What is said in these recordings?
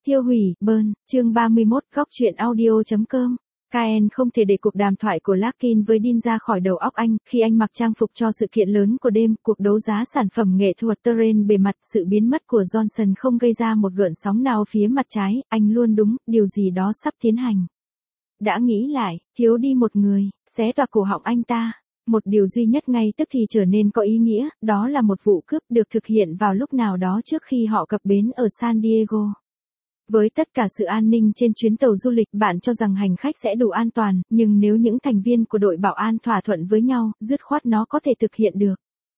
Tiêu hủy, Burn, chương 31, góc truyện audio.com. Kyle không thể để cuộc đàm thoại của Larkin với Dean ra khỏi đầu óc anh, khi anh mặc trang phục cho sự kiện lớn của đêm, cuộc đấu giá sản phẩm nghệ thuật terrain bề mặt, sự biến mất của Johnson không gây ra một gợn sóng nào phía mặt trái, anh luôn đúng, điều gì đó sắp tiến hành. Đã nghĩ lại, thiếu đi một người, xé toạc cổ họng anh ta. Một điều duy nhất ngay tức thì trở nên có ý nghĩa, đó là một vụ cướp được thực hiện vào lúc nào đó trước khi họ cập bến ở San Diego. Với tất cả sự an ninh trên chuyến tàu du lịch, bạn cho rằng hành khách sẽ đủ an toàn, nhưng nếu những thành viên của đội bảo an thỏa thuận với nhau, dứt khoát nó có thể thực hiện được.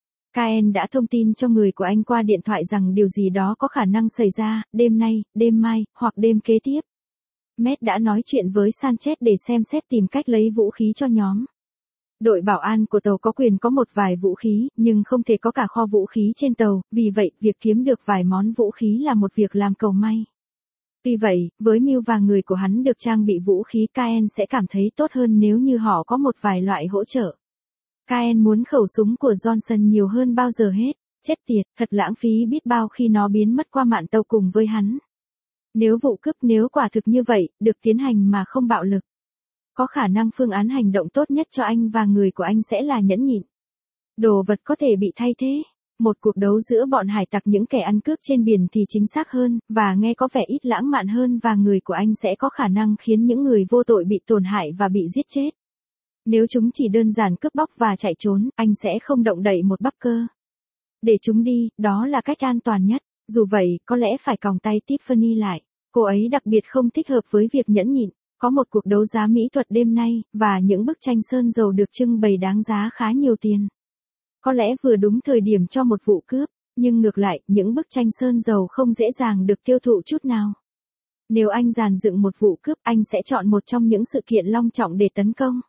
Kyle đã thông tin cho người của anh qua điện thoại rằng điều gì đó có khả năng xảy ra, đêm nay, đêm mai, hoặc đêm kế tiếp. Matt đã nói chuyện với Sanchez để xem xét tìm cách lấy vũ khí cho nhóm. Đội bảo an của tàu có quyền có một vài vũ khí, nhưng không thể có cả kho vũ khí trên tàu, vì vậy, việc kiếm được vài món vũ khí là một việc làm cầu may. Tuy vậy, với Mill và người của hắn được trang bị vũ khí, Kyle sẽ cảm thấy tốt hơn nếu như họ có một vài loại hỗ trợ. Kyle muốn khẩu súng của Johnson nhiều hơn bao giờ hết. Chết tiệt, thật lãng phí biết bao khi nó biến mất qua mạn tàu cùng với hắn. Nếu vụ cướp nếu quả thực như vậy, được tiến hành mà không bạo lực. Có khả năng phương án hành động tốt nhất cho anh và người của anh sẽ là nhẫn nhịn. Đồ vật có thể bị thay thế. Một cuộc đấu giữa bọn hải tặc những kẻ ăn cướp trên biển thì chính xác hơn, và nghe có vẻ ít lãng mạn hơn, và người của anh sẽ có khả năng khiến những người vô tội bị tổn hại và bị giết chết. Nếu chúng chỉ đơn giản cướp bóc và chạy trốn, anh sẽ không động đậy một bắp cơ. Để chúng đi, đó là cách an toàn nhất. Dù vậy, có lẽ phải còng tay Tiffany lại. Cô ấy đặc biệt không thích hợp với việc nhẫn nhịn. Có một cuộc đấu giá mỹ thuật đêm nay, và những bức tranh sơn dầu được trưng bày đáng giá khá nhiều tiền. Có lẽ vừa đúng thời điểm cho một vụ cướp, nhưng ngược lại, những bức tranh sơn dầu không dễ dàng được tiêu thụ chút nào. Nếu anh dàn dựng một vụ cướp, anh sẽ chọn một trong những sự kiện long trọng để tấn công.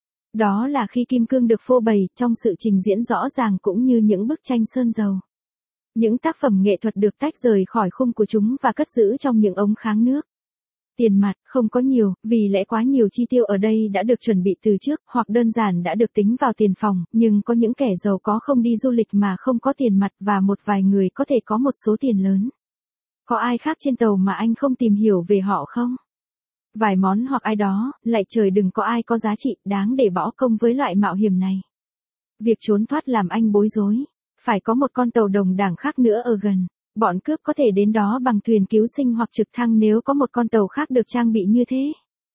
Đó là khi kim cương được phô bày trong sự trình diễn rõ ràng cũng như những bức tranh sơn dầu. Những tác phẩm nghệ thuật được tách rời khỏi khung của chúng và cất giữ trong những ống kháng nước. Tiền mặt, không có nhiều, vì lẽ quá nhiều chi tiêu ở đây đã được chuẩn bị từ trước, hoặc đơn giản đã được tính vào tiền phòng, nhưng có những kẻ giàu có không đi du lịch mà không có tiền mặt, và một vài người có thể có một số tiền lớn. Có ai khác trên tàu mà anh không tìm hiểu về họ không? Vài món hoặc ai đó, lạy trời đừng có ai có giá trị, đáng để bỏ công với loại mạo hiểm này. Việc trốn thoát làm anh bối rối. Phải có một con tàu đồng đẳng khác nữa ở gần. Bọn cướp có thể đến đó bằng thuyền cứu sinh hoặc trực thăng nếu có một con tàu khác được trang bị như thế.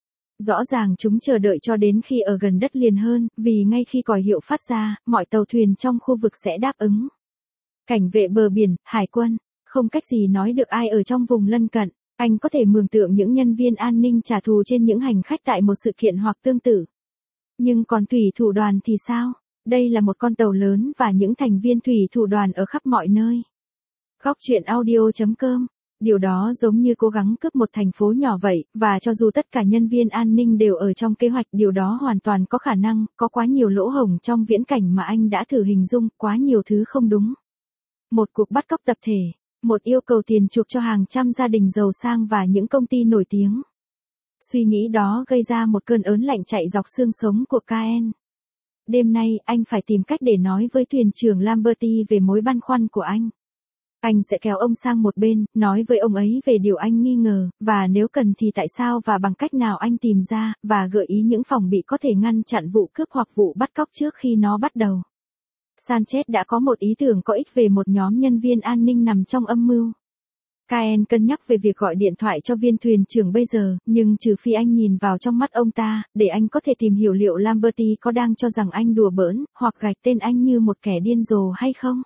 Rõ ràng chúng chờ đợi cho đến khi ở gần đất liền hơn, vì ngay khi còi hiệu phát ra, mọi tàu thuyền trong khu vực sẽ đáp ứng. Cảnh vệ bờ biển, hải quân, không cách gì nói được ai ở trong vùng lân cận. Anh có thể mường tượng những nhân viên an ninh trả thù trên những hành khách tại một sự kiện hoặc tương tự. Nhưng còn thủy thủ đoàn thì sao? Đây là một con tàu lớn và những thành viên thủy thủ đoàn ở khắp mọi nơi. Góc truyện audio.com. Điều đó giống như cố gắng cướp một thành phố nhỏ vậy, và cho dù tất cả nhân viên an ninh đều ở trong kế hoạch, điều đó hoàn toàn có khả năng, có quá nhiều lỗ hổng trong viễn cảnh mà anh đã thử hình dung, quá nhiều thứ không đúng. Một cuộc bắt cóc tập thể, một yêu cầu tiền chuộc cho hàng trăm gia đình giàu sang và những công ty nổi tiếng. Suy nghĩ đó gây ra một cơn ớn lạnh chạy dọc xương sống của Kyle. Đêm nay, anh phải tìm cách để nói với thuyền trưởng Lamberty về mối băn khoăn của anh. Anh sẽ kéo ông sang một bên, nói với ông ấy về điều anh nghi ngờ, và nếu cần thì tại sao và bằng cách nào anh tìm ra, và gợi ý những phòng bị có thể ngăn chặn vụ cướp hoặc vụ bắt cóc trước khi nó bắt đầu. Sanchez đã có một ý tưởng có ích về một nhóm nhân viên an ninh nằm trong âm mưu. Kyle cân nhắc về việc gọi điện thoại cho viên thuyền trưởng bây giờ, nhưng trừ phi anh nhìn vào trong mắt ông ta, để anh có thể tìm hiểu liệu Lamberty có đang cho rằng anh đùa bỡn, hoặc gạch tên anh như một kẻ điên rồ hay không.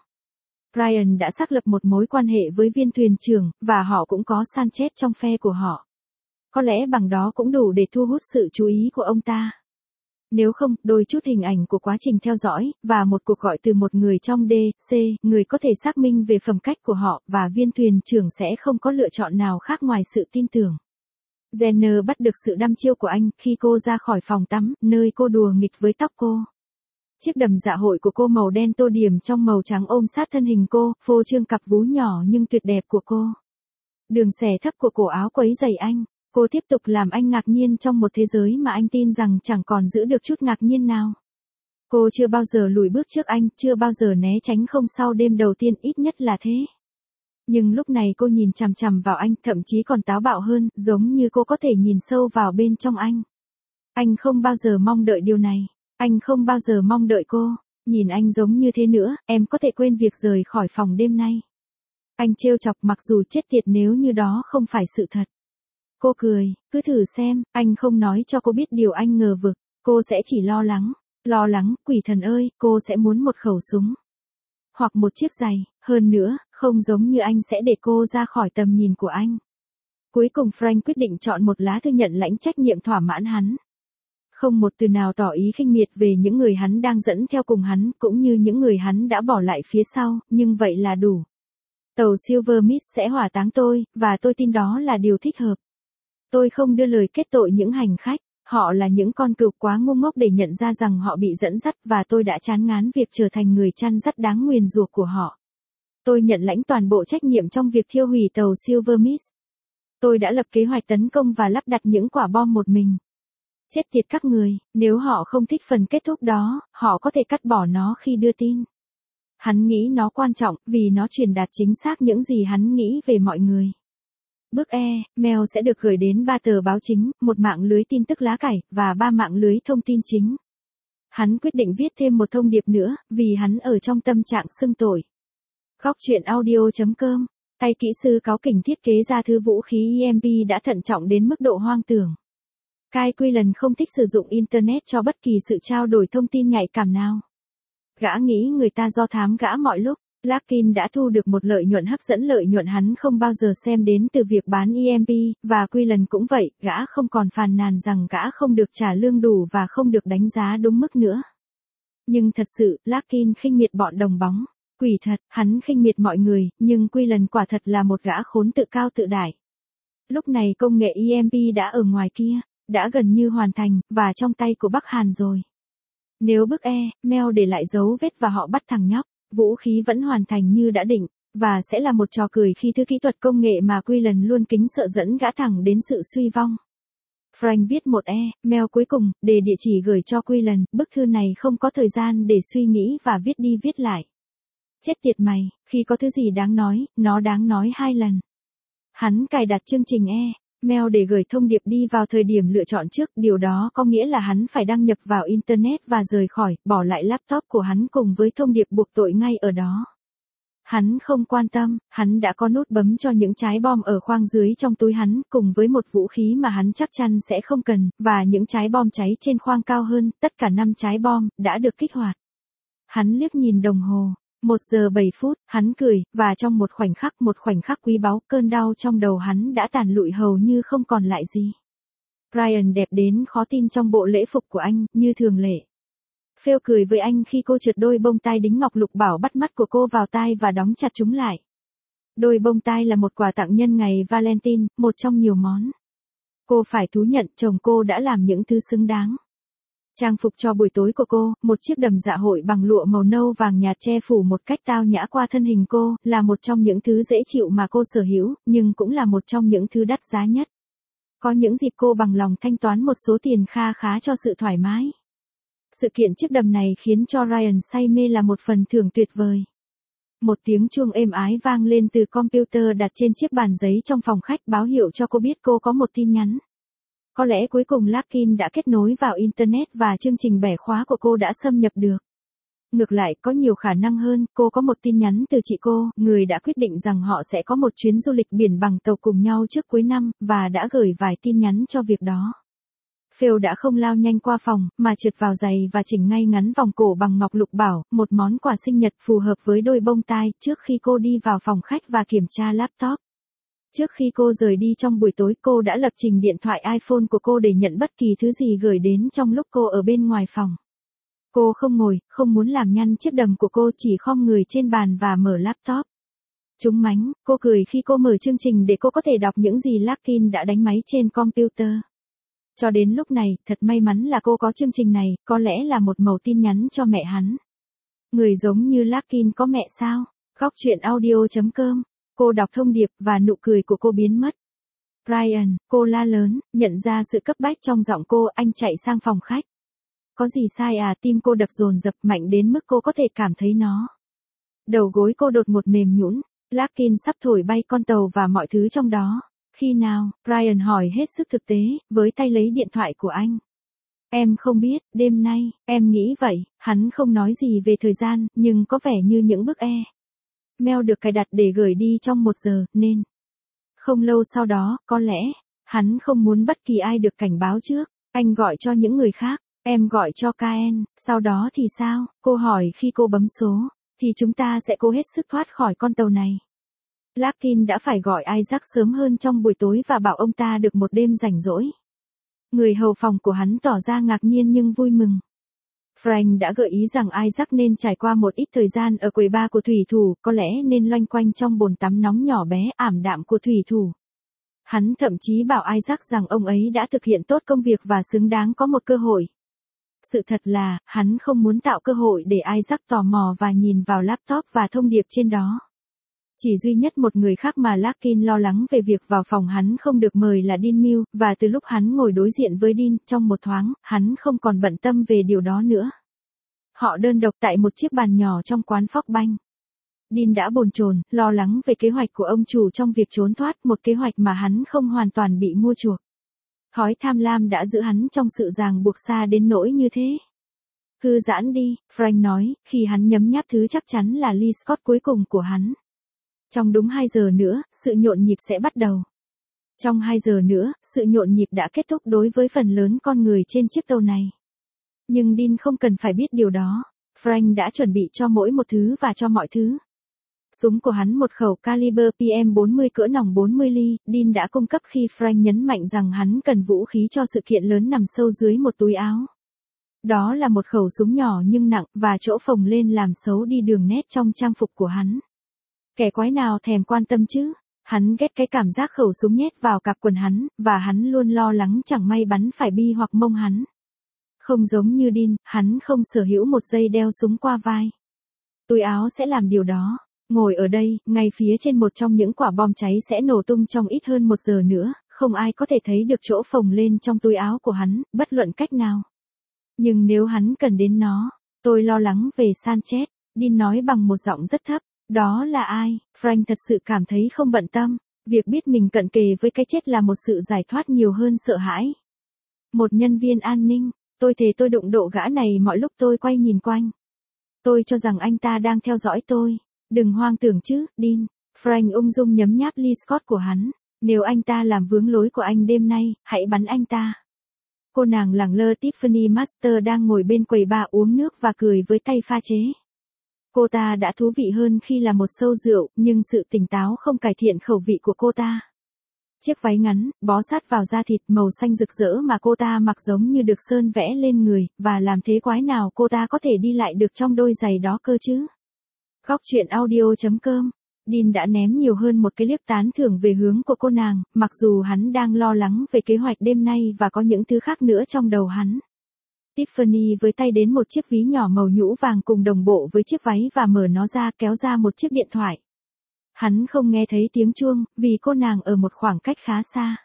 Brian đã xác lập một mối quan hệ với viên thuyền trưởng, và họ cũng có Sanchez trong phe của họ. Có lẽ bằng đó cũng đủ để thu hút sự chú ý của ông ta. Nếu không, đôi chút hình ảnh của quá trình theo dõi, và một cuộc gọi từ một người trong D.C., người có thể xác minh về phẩm cách của họ, và viên thuyền trưởng sẽ không có lựa chọn nào khác ngoài sự tin tưởng. Jenner bắt được sự đăm chiêu của anh khi cô ra khỏi phòng tắm, nơi cô đùa nghịch với tóc cô. Chiếc đầm dạ hội của cô màu đen tô điểm trong màu trắng ôm sát thân hình cô, phô trương cặp vú nhỏ nhưng tuyệt đẹp của cô. Đường xẻ thấp của cổ áo quấy giày anh. Cô tiếp tục làm anh ngạc nhiên trong một thế giới mà anh tin rằng chẳng còn giữ được chút ngạc nhiên nào. Cô chưa bao giờ lùi bước trước anh, chưa bao giờ né tránh không sau đêm đầu tiên, ít nhất là thế. Nhưng lúc này cô nhìn chằm chằm vào anh, thậm chí còn táo bạo hơn, giống như cô có thể nhìn sâu vào bên trong anh. Anh không bao giờ mong đợi điều này. Anh không bao giờ mong đợi cô. Nhìn anh giống như thế nữa, em có thể quên việc rời khỏi phòng đêm nay. Anh trêu chọc, mặc dù chết tiệt nếu như đó không phải sự thật. Cô cười, cứ thử xem, anh không nói cho cô biết điều anh ngờ vực. Cô sẽ chỉ lo lắng, quỷ thần ơi, cô sẽ muốn một khẩu súng. Hoặc một chiếc giày, hơn nữa, không giống như anh sẽ để cô ra khỏi tầm nhìn của anh. Cuối cùng Frank quyết định chọn một lá thư nhận lãnh trách nhiệm thỏa mãn hắn. Không một từ nào tỏ ý khinh miệt về những người hắn đang dẫn theo cùng hắn, cũng như những người hắn đã bỏ lại phía sau, nhưng vậy là đủ. Tàu Silver Mist sẽ hỏa táng tôi, và tôi tin đó là điều thích hợp. Tôi không đưa lời kết tội những hành khách, họ là những con cừu quá ngu ngốc để nhận ra rằng họ bị dẫn dắt và tôi đã chán ngán việc trở thành người chăn dắt đáng nguyền rủa của họ. Tôi nhận lãnh toàn bộ trách nhiệm trong việc thiêu hủy tàu Silver Mist. Tôi đã lập kế hoạch tấn công và lắp đặt những quả bom một mình. Chết tiệt các người, nếu họ không thích phần kết thúc đó, họ có thể cắt bỏ nó khi đưa tin. Hắn nghĩ nó quan trọng vì nó truyền đạt chính xác những gì hắn nghĩ về mọi người. Bước mail sẽ được gửi đến 3 tờ báo chính, một mạng lưới tin tức lá cải, và 3 mạng lưới thông tin chính. Hắn quyết định viết thêm một thông điệp nữa, vì hắn ở trong tâm trạng xưng tội. Góc truyện audio.com, tay kỹ sư cáu kỉnh thiết kế ra thứ vũ khí EMP đã thận trọng đến mức độ hoang tưởng. Kyle Quillen không thích sử dụng Internet cho bất kỳ sự trao đổi thông tin nhạy cảm nào. Gã nghĩ người ta do thám gã mọi lúc. Larkin đã thu được một lợi nhuận hấp dẫn, lợi nhuận hắn không bao giờ xem đến từ việc bán EMP, và Quillen cũng vậy, gã không còn phàn nàn rằng gã không được trả lương đủ và không được đánh giá đúng mức nữa. Nhưng thật sự, Larkin khinh miệt bọn đồng bóng. Quỷ thật, hắn khinh miệt mọi người, nhưng Quillen quả thật là một gã khốn tự cao tự đại. Lúc này công nghệ EMP đã ở ngoài kia, đã gần như hoàn thành, và trong tay của Bắc Hàn rồi. Nếu bức mail để lại dấu vết và họ bắt thằng nhóc, vũ khí vẫn hoàn thành như đã định, và sẽ là một trò cười khi thứ kỹ thuật công nghệ mà Quillen luôn kính sợ dẫn gã thẳng đến sự suy vong. Frank viết một mail cuối cùng, để địa chỉ gửi cho Quillen, bức thư này không có thời gian để suy nghĩ và viết đi viết lại. Chết tiệt mày, khi có thứ gì đáng nói, nó đáng nói 2 lần. Hắn cài đặt chương trình mail để gửi thông điệp đi vào thời điểm lựa chọn trước, điều đó có nghĩa là hắn phải đăng nhập vào Internet và rời khỏi, bỏ lại laptop của hắn cùng với thông điệp buộc tội ngay ở đó. Hắn không quan tâm, hắn đã có nút bấm cho những trái bom ở khoang dưới trong túi hắn, cùng với một vũ khí mà hắn chắc chắn sẽ không cần, và những trái bom cháy trên khoang cao hơn, tất cả 5 trái bom, đã được kích hoạt. Hắn liếc nhìn đồng hồ. 1 giờ 7 phút, hắn cười, và trong một khoảnh khắc quý báu, cơn đau trong đầu hắn đã tàn lụi hầu như không còn lại gì. Ryan đẹp đến khó tin trong bộ lễ phục của anh, như thường lệ. Phil cười với anh khi cô trượt đôi bông tai đính ngọc lục bảo bắt mắt của cô vào tai và đóng chặt chúng lại. Đôi bông tai là một quà tặng nhân ngày Valentine, một trong nhiều món. Cô phải thú nhận chồng cô đã làm những thứ xứng đáng. Trang phục cho buổi tối của cô, một chiếc đầm dạ hội bằng lụa màu nâu vàng nhạt che phủ một cách tao nhã qua thân hình cô, là một trong những thứ dễ chịu mà cô sở hữu, nhưng cũng là một trong những thứ đắt giá nhất. Có những dịp cô bằng lòng thanh toán một số tiền kha khá cho sự thoải mái. Sự kiện chiếc đầm này khiến cho Ryan say mê là một phần thưởng tuyệt vời. Một tiếng chuông êm ái vang lên từ computer đặt trên chiếc bàn giấy trong phòng khách báo hiệu cho cô biết cô có một tin nhắn. Có lẽ cuối cùng Larkin đã kết nối vào Internet và chương trình bẻ khóa của cô đã xâm nhập được. Ngược lại, có nhiều khả năng hơn, cô có một tin nhắn từ chị cô, người đã quyết định rằng họ sẽ có một chuyến du lịch biển bằng tàu cùng nhau trước cuối năm, và đã gửi vài tin nhắn cho việc đó. Phil đã không lao nhanh qua phòng, mà trượt vào giày và chỉnh ngay ngắn vòng cổ bằng ngọc lục bảo, một món quà sinh nhật phù hợp với đôi bông tai, trước khi cô đi vào phòng khách và kiểm tra laptop. Trước khi cô rời đi trong buổi tối, cô đã lập trình điện thoại iPhone của cô để nhận bất kỳ thứ gì gửi đến trong lúc cô ở bên ngoài phòng. Cô không muốn làm nhăn chiếc đầm của cô, chỉ khom người trên bàn và mở laptop. Trúng mánh, cô cười khi cô mở chương trình để cô có thể đọc những gì Larkin đã đánh máy trên computer. Cho đến lúc này, thật may mắn là cô có chương trình này, có lẽ là một mẩu tin nhắn cho mẹ hắn. Người giống như Larkin có mẹ sao? Góc truyện audio.com. Cô đọc thông điệp và nụ cười của cô biến mất. Ryan, cô la lớn, nhận ra sự cấp bách trong giọng cô, anh chạy sang phòng khách. Có gì sai à? Tim cô đập dồn dập mạnh đến mức cô có thể cảm thấy nó. Đầu gối cô đột ngột mềm nhũn. Larkin sắp thổi bay con tàu và mọi thứ trong đó. Khi nào? Ryan hỏi hết sức thực tế, với tay lấy điện thoại của anh. Em không biết, đêm nay, em nghĩ vậy. Hắn không nói gì về thời gian, nhưng có vẻ như những bức mail được cài đặt để gửi đi trong 1 giờ, nên. Không lâu sau đó, có lẽ, hắn không muốn bất kỳ ai được cảnh báo trước. Anh gọi cho những người khác. Em gọi cho Caen, sau đó thì sao? Cô hỏi khi cô bấm số. Thì chúng ta sẽ cố hết sức thoát khỏi con tàu này. Larkin đã phải gọi Isaac sớm hơn trong buổi tối và bảo ông ta được một đêm rảnh rỗi. Người hầu phòng của hắn tỏ ra ngạc nhiên nhưng vui mừng. Frank đã gợi ý rằng Isaac nên trải qua một ít thời gian ở quầy bar của thủy thủ, có lẽ nên loanh quanh trong bồn tắm nóng nhỏ bé ảm đạm của thủy thủ. Hắn thậm chí bảo Isaac rằng ông ấy đã thực hiện tốt công việc và xứng đáng có một cơ hội. Sự thật là, hắn không muốn tạo cơ hội để Isaac tò mò và nhìn vào laptop và thông điệp trên đó. Chỉ duy nhất một người khác mà Larkin lo lắng về việc vào phòng hắn không được mời là Dean Mills, và từ lúc hắn ngồi đối diện với Dean, trong một thoáng, hắn không còn bận tâm về điều đó nữa. Họ đơn độc tại một chiếc bàn nhỏ trong quán Fox Bank. Dean đã bồn chồn, lo lắng về kế hoạch của ông chủ trong việc trốn thoát, một kế hoạch mà hắn không hoàn toàn bị mua chuộc. Thói tham lam đã giữ hắn trong sự ràng buộc xa đến nỗi như thế. Thư giãn đi, Frank nói, khi hắn nhấm nháp thứ chắc chắn là ly Scott cuối cùng của hắn. Trong đúng 2 giờ nữa, sự nhộn nhịp sẽ bắt đầu. Trong 2 giờ nữa, sự nhộn nhịp đã kết thúc đối với phần lớn con người trên chiếc tàu này. Nhưng Dean không cần phải biết điều đó. Frank đã chuẩn bị cho mỗi một thứ và cho mọi thứ. Súng của hắn một khẩu caliber PM40 cỡ nòng 40 ly, Dean đã cung cấp khi Frank nhấn mạnh rằng hắn cần vũ khí cho sự kiện lớn nằm sâu dưới một túi áo. Đó là một khẩu súng nhỏ nhưng nặng, và chỗ phồng lên làm xấu đi đường nét trong trang phục của hắn. Kẻ quái nào thèm quan tâm chứ? Hắn ghét cái cảm giác khẩu súng nhét vào cặp quần hắn, và hắn luôn lo lắng chẳng may bắn phải bi hoặc mông hắn. Không giống như Dean, hắn không sở hữu một dây đeo súng qua vai. Túi áo sẽ làm điều đó. Ngồi ở đây, ngay phía trên một trong những quả bom cháy sẽ nổ tung trong ít hơn 1 giờ nữa, không ai có thể thấy được chỗ phồng lên trong túi áo của hắn, bất luận cách nào. Nhưng nếu hắn cần đến nó, tôi lo lắng về Sanchez, Dean nói bằng một giọng rất thấp. Đó là ai? Frank thật sự cảm thấy không bận tâm. Việc biết mình cận kề với cái chết là một sự giải thoát nhiều hơn sợ hãi. Một nhân viên an ninh, tôi thề tôi đụng độ gã này mọi lúc tôi quay nhìn quanh. Tôi cho rằng anh ta đang theo dõi tôi. Đừng hoang tưởng chứ, Dean. Frank ung dung nhấm nháp ly Scott của hắn. Nếu anh ta làm vướng lối của anh đêm nay, hãy bắn anh ta. Cô nàng lẳng lơ Tiffany Master đang ngồi bên quầy bar uống nước và cười với tay pha chế. Cô ta đã thú vị hơn khi là một sâu rượu, nhưng sự tỉnh táo không cải thiện khẩu vị của cô ta. Chiếc váy ngắn, bó sát vào da thịt màu xanh rực rỡ mà cô ta mặc giống như được sơn vẽ lên người, và làm thế quái nào cô ta có thể đi lại được trong đôi giày đó cơ chứ? Góc truyện audio.com. Dean đã ném nhiều hơn một cái liếc tán thưởng về hướng của cô nàng, mặc dù hắn đang lo lắng về kế hoạch đêm nay và có những thứ khác nữa trong đầu hắn. Tiffany với tay đến một chiếc ví nhỏ màu nhũ vàng cùng đồng bộ với chiếc váy và mở nó ra, kéo ra một chiếc điện thoại. Hắn không nghe thấy tiếng chuông, vì cô nàng ở một khoảng cách khá xa.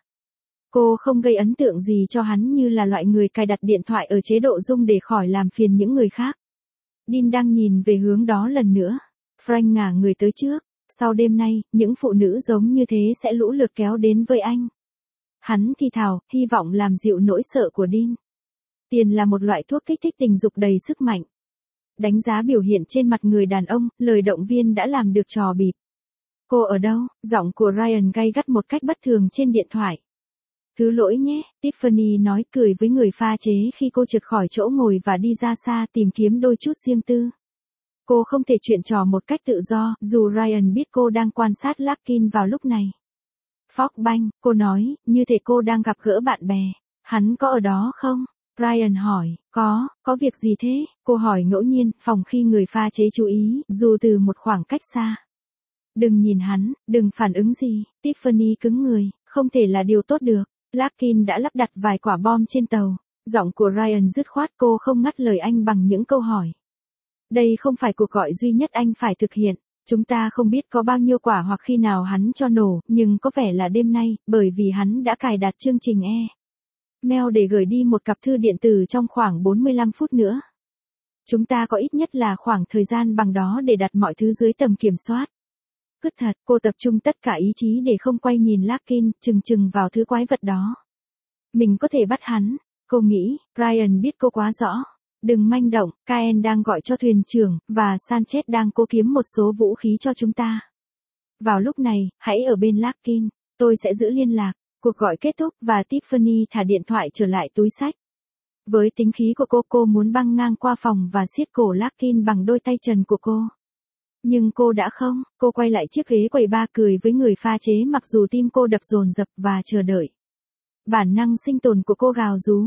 Cô không gây ấn tượng gì cho hắn như là loại người cài đặt điện thoại ở chế độ rung để khỏi làm phiền những người khác. Dean đang nhìn về hướng đó lần nữa. Frank ngả người tới trước. Sau đêm nay, những phụ nữ giống như thế sẽ lũ lượt kéo đến với anh. Hắn thì thào, hy vọng làm dịu nỗi sợ của Dean. Tiền là một loại thuốc kích thích tình dục đầy sức mạnh. Đánh giá biểu hiện trên mặt người đàn ông, lời động viên đã làm được trò bịp. Cô ở đâu? Giọng của Ryan gay gắt một cách bất thường trên điện thoại. Thứ lỗi nhé, Tiffany nói cười với người pha chế khi cô trượt khỏi chỗ ngồi và đi ra xa tìm kiếm đôi chút riêng tư. Cô không thể chuyện trò một cách tự do, dù Ryan biết cô đang quan sát Larkin vào lúc này. Fox Bank, cô nói, như thể cô đang gặp gỡ bạn bè. Hắn có ở đó không? Ryan hỏi, có việc gì thế? Cô hỏi ngẫu nhiên, phòng khi người pha chế chú ý, dù từ một khoảng cách xa. Đừng nhìn hắn, đừng phản ứng gì. Tiffany cứng người, không thể là điều tốt được. Larkin đã lắp đặt vài quả bom trên tàu. Giọng của Ryan dứt khoát, cô không ngắt lời anh bằng những câu hỏi. Đây không phải cuộc gọi duy nhất anh phải thực hiện. Chúng ta không biết có bao nhiêu quả hoặc khi nào hắn cho nổ, nhưng có vẻ là đêm nay, bởi vì hắn đã cài đặt chương trình mail để gửi đi một cặp thư điện tử trong khoảng 45 phút nữa. Chúng ta có ít nhất là khoảng thời gian bằng đó để đặt mọi thứ dưới tầm kiểm soát. Cứ thật, cô tập trung tất cả ý chí để không quay nhìn Larkin, chừng vào thứ quái vật đó. Mình có thể bắt hắn, cô nghĩ. Ryan biết cô quá rõ. Đừng manh động, Caen đang gọi cho thuyền trưởng, và Sanchez đang cố kiếm một số vũ khí cho chúng ta. Vào lúc này, hãy ở bên Larkin, tôi sẽ giữ liên lạc. Cuộc gọi kết thúc và Tiffany thả điện thoại trở lại túi xách. Với tính khí của cô muốn băng ngang qua phòng và siết cổ Larkin bằng đôi tay trần của cô. Nhưng cô đã không, cô quay lại chiếc ghế quầy bar cười với người pha chế mặc dù tim cô đập dồn dập và chờ đợi. Bản năng sinh tồn của cô gào rú,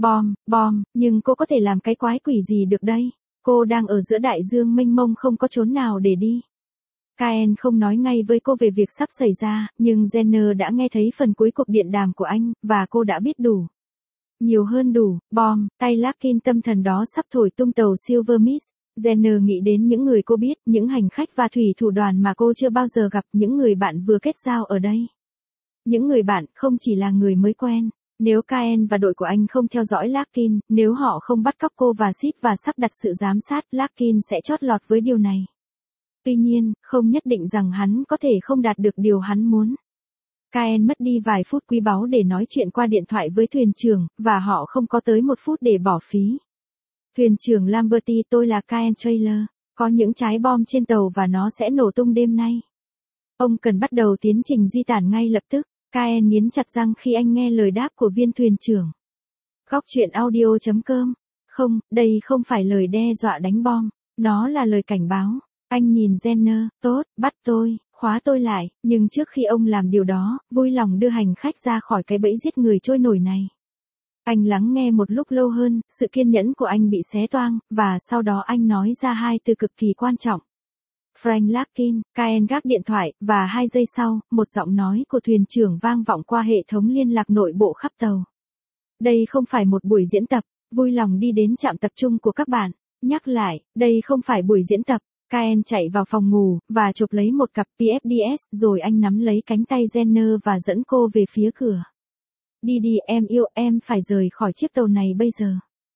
bom, nhưng cô có thể làm cái quái quỷ gì được đây? Cô đang ở giữa đại dương mênh mông không có chốn nào để đi. Caen không nói ngay với cô về việc sắp xảy ra, nhưng Jenner đã nghe thấy phần cuối cuộc điện đàm của anh, và cô đã biết đủ. Nhiều hơn đủ, tay Larkin tâm thần đó sắp thổi tung tàu Silver Mist. Jenner nghĩ đến những người cô biết, những hành khách và thủy thủ đoàn mà cô chưa bao giờ gặp, những người bạn vừa kết giao ở đây. Những người bạn không chỉ là người mới quen. Nếu Caen và đội của anh không theo dõi Larkin, nếu họ không bắt cóc cô và Sid và sắp đặt sự giám sát, Larkin sẽ chót lọt với điều này. Tuy nhiên, không nhất định rằng hắn có thể không đạt được điều hắn muốn. Caen mất đi vài phút quý báu để nói chuyện qua điện thoại với thuyền trưởng, và họ không có tới 1 phút để bỏ phí. Thuyền trưởng Lamberty, tôi là Caen Taylor, có những trái bom trên tàu và nó sẽ nổ tung đêm nay. Ông cần bắt đầu tiến trình di tản ngay lập tức. Caen nghiến chặt răng khi anh nghe lời đáp của viên thuyền trưởng. Góc truyện audio.com. Không, đây không phải lời đe dọa đánh bom, nó là lời cảnh báo. Anh nhìn Jenner, tốt, bắt tôi, khóa tôi lại, nhưng trước khi ông làm điều đó, vui lòng đưa hành khách ra khỏi cái bẫy giết người trôi nổi này. Anh lắng nghe một lúc lâu hơn, sự kiên nhẫn của anh bị xé toang, và sau đó anh nói ra 2 từ cực kỳ quan trọng. Frank Larkin. Caen gác điện thoại, và 2 giây sau, một giọng nói của thuyền trưởng vang vọng qua hệ thống liên lạc nội bộ khắp tàu. Đây không phải một buổi diễn tập, vui lòng đi đến trạm tập trung của các bạn. Nhắc lại, đây không phải buổi diễn tập. Caen chạy vào phòng ngủ, và chụp lấy một cặp PFDS, rồi anh nắm lấy cánh tay Jenner và dẫn cô về phía cửa. Đi em yêu, em phải rời khỏi chiếc tàu này bây giờ.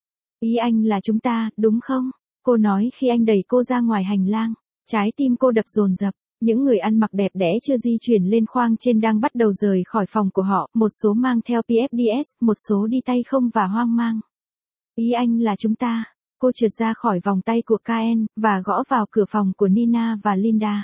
Ý anh là chúng ta, đúng không? Cô nói khi anh đẩy cô ra ngoài hành lang. Trái tim cô đập dồn dập, những người ăn mặc đẹp đẽ chưa di chuyển lên khoang trên đang bắt đầu rời khỏi phòng của họ, một số mang theo PFDS, một số đi tay không và hoang mang. Ý anh là chúng ta. Cô trượt ra khỏi vòng tay của Caen, và gõ vào cửa phòng của Nina và Linda.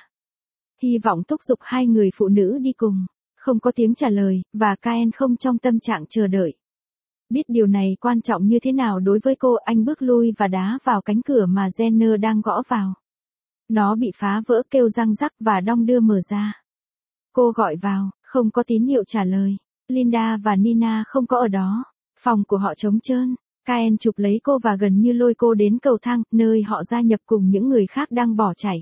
Hy vọng thúc giục 2 người phụ nữ đi cùng. Không có tiếng trả lời, và Caen không trong tâm trạng chờ đợi. Biết điều này quan trọng như thế nào đối với cô, anh bước lui và đá vào cánh cửa mà Jenner đang gõ vào. Nó bị phá vỡ kêu răng rắc và đong đưa mở ra. Cô gọi vào, không có tín hiệu trả lời. Linda và Nina không có ở đó. Phòng của họ trống trơn. Caen chụp lấy cô và gần như lôi cô đến cầu thang, nơi họ gia nhập cùng những người khác đang bỏ chạy.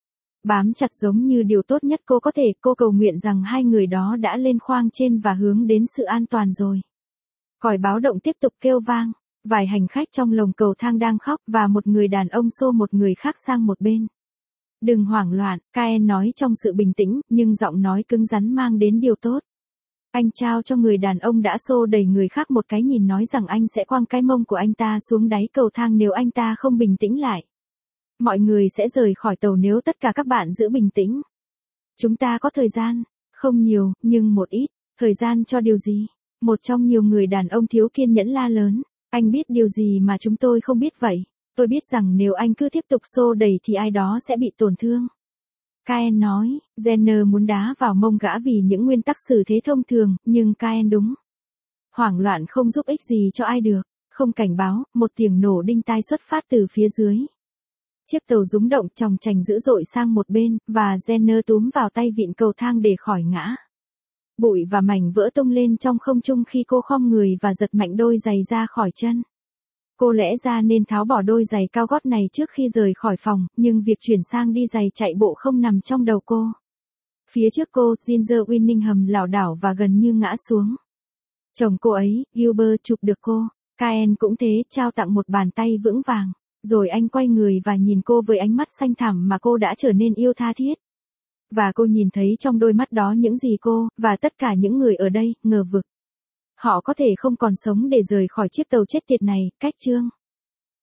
Bám chặt giống như điều tốt nhất cô có thể, cô cầu nguyện rằng 2 người đó đã lên khoang trên và hướng đến sự an toàn rồi. Còi báo động tiếp tục kêu vang. Vài hành khách trong lồng cầu thang đang khóc và một người đàn ông xô một người khác sang một bên. Đừng hoảng loạn, Caen nói trong sự bình tĩnh, nhưng giọng nói cứng rắn mang đến điều tốt. Anh trao cho người đàn ông đã xô đẩy người khác một cái nhìn nói rằng anh sẽ quăng cái mông của anh ta xuống đáy cầu thang nếu anh ta không bình tĩnh lại. Mọi người sẽ rời khỏi tàu nếu tất cả các bạn giữ bình tĩnh. Chúng ta có thời gian, không nhiều, nhưng một ít. Thời gian cho điều gì? Một trong nhiều người đàn ông thiếu kiên nhẫn la lớn. Anh biết điều gì mà chúng tôi không biết vậy? Tôi biết rằng nếu anh cứ tiếp tục xô đẩy thì ai đó sẽ bị tổn thương. Caen nói, Jenner muốn đá vào mông gã vì những nguyên tắc xử thế thông thường, nhưng Caen đúng. Hoảng loạn không giúp ích gì cho ai được. Không cảnh báo, một tiếng nổ đinh tai xuất phát từ phía dưới. Chiếc tàu rúng động chòng chành dữ dội sang một bên, và Jenner túm vào tay vịn cầu thang để khỏi ngã. Bụi và mảnh vỡ tung lên trong không trung khi cô khom người và giật mạnh đôi giày ra khỏi chân. Cô lẽ ra nên tháo bỏ đôi giày cao gót này trước khi rời khỏi phòng, nhưng việc chuyển sang đi giày chạy bộ không nằm trong đầu cô. Phía trước cô, Ginger Winningham lảo đảo và gần như ngã xuống. Chồng cô ấy, Gilbert chụp được cô. Caen cũng thế, trao tặng một bàn tay vững vàng. Rồi anh quay người và nhìn cô với ánh mắt xanh thẳm mà cô đã trở nên yêu tha thiết. Và cô nhìn thấy trong đôi mắt đó những gì cô, và tất cả những người ở đây, ngờ vực. Họ có thể không còn sống để rời khỏi chiếc tàu chết tiệt này, cách chương.